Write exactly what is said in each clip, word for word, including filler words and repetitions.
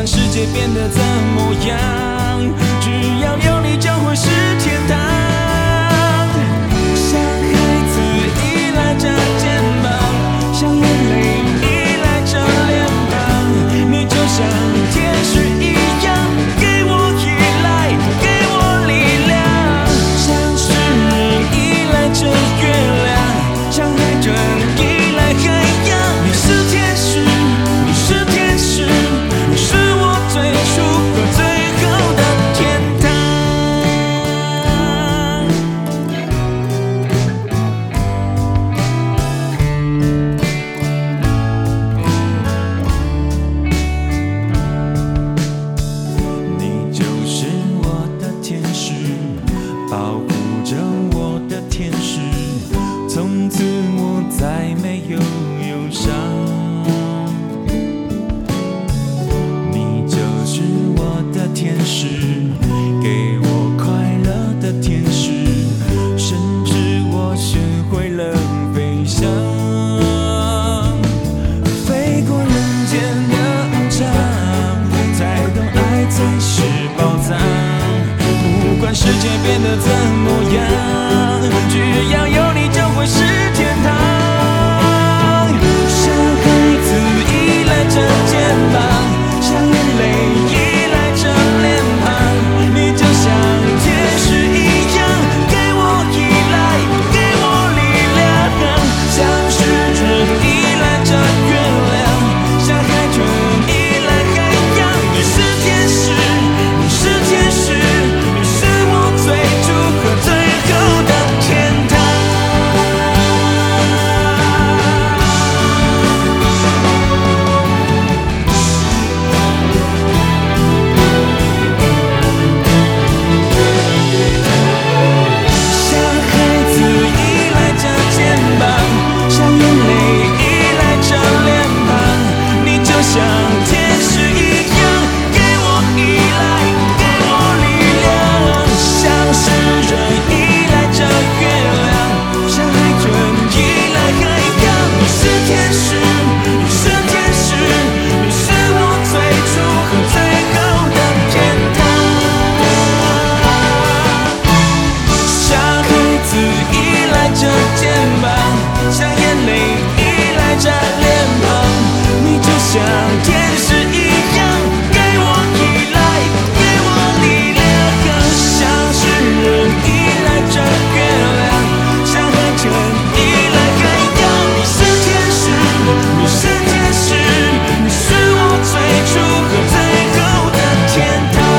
世界变得怎么样，只要有你就会是天堂。像孩子依赖着肩膀，像眼泪依赖着脸庞，你就像天使一样，给我依赖，给我力量。像诗人依赖着月亮，像海豚依赖海洋。你是天使，你是天使，你是我最初和最后的天堂。你就是我的天使，保护着我的天使，从此我再没有忧伤。你就是我的天使，给我快乐的天使，甚至我学会了飞翔，飞过人间的无常，才懂爱才是宝藏。不管世界变得怎么样，只要有你就会是天堂。像孩子依赖着肩膀，像眼泪依赖着脸庞，你就像天使一样，给我依赖，给我力量。像诗人依赖着月亮，像海豚依赖海洋。你是天使，你是天使，你是我最初和最后的天堂。像孩子依赖着肩膀，像眼泪依赖着脸庞，你就像天使一样，给我依赖，给我力量。像诗人依赖着月亮，像海豚依赖海洋。你是天使，你是天使，你是我最初和最后的天堂。像孩子依赖着肩膀，像眼泪依赖着脸庞，你就像天使一样，给我依赖，给我力量。像诗人依赖着月亮，像海豚依赖海洋。你是天使，你是天使，你是我最初和最后的天堂。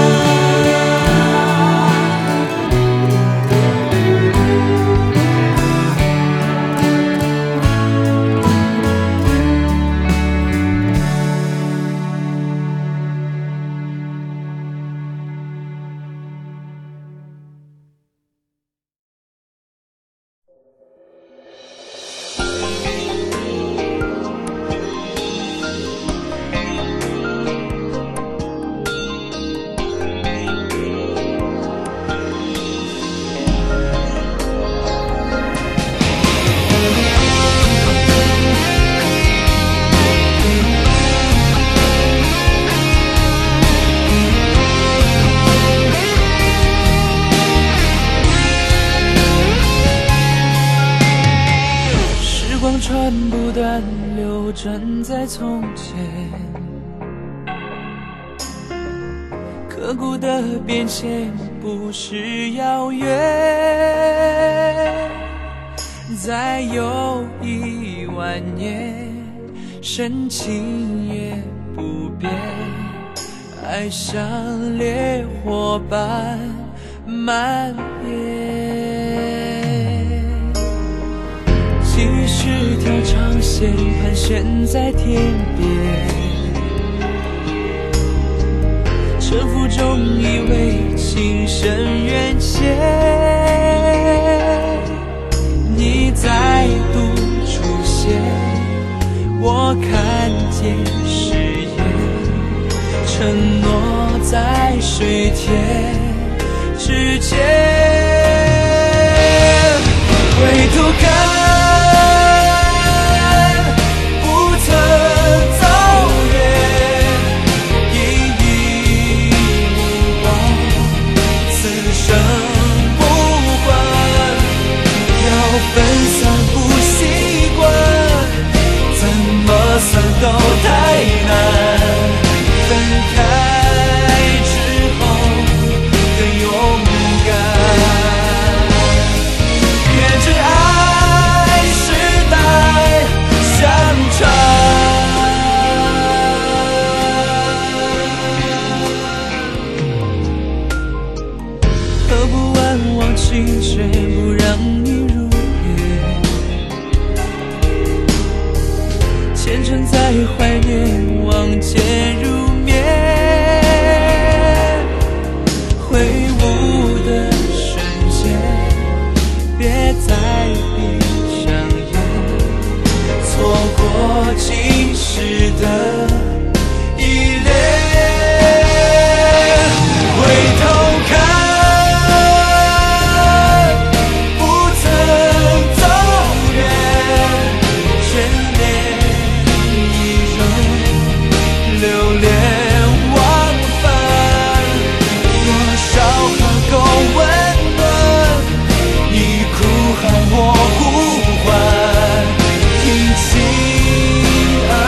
时光船不断流转在从前，刻骨的变迁不是遥远，再有一万年，深情也不变，爱像烈火般蔓延。几十条长线盘旋在天边，沉浮中以为情深缘浅，你再度出现，我看见誓言，承诺在水天之间，回头看不曾走远，一算都太难。分开之后更勇敢，愿真爱时代相传。喝不完忘情却不让你入夜，虔诚在怀念望见如眠，挥舞的瞬间别再闭上眼，错过今时的依恋。回头看不曾走远，眷恋一人流连忘返，多少河沟温暖，你哭喊我呼唤，听情爱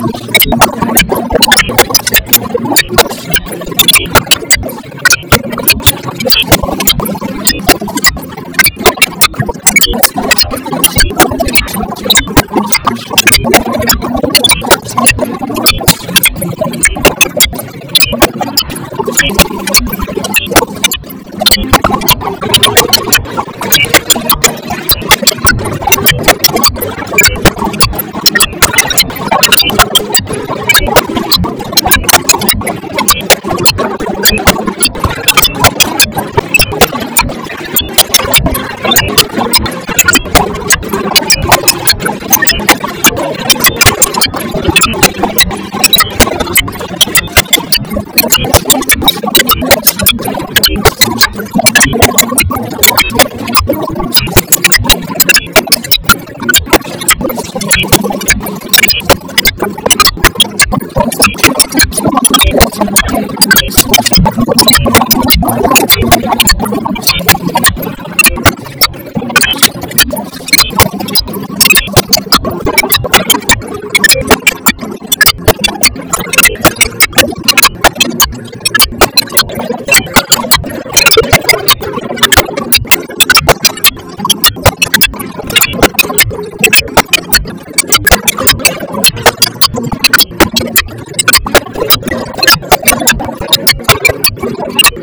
Thank you.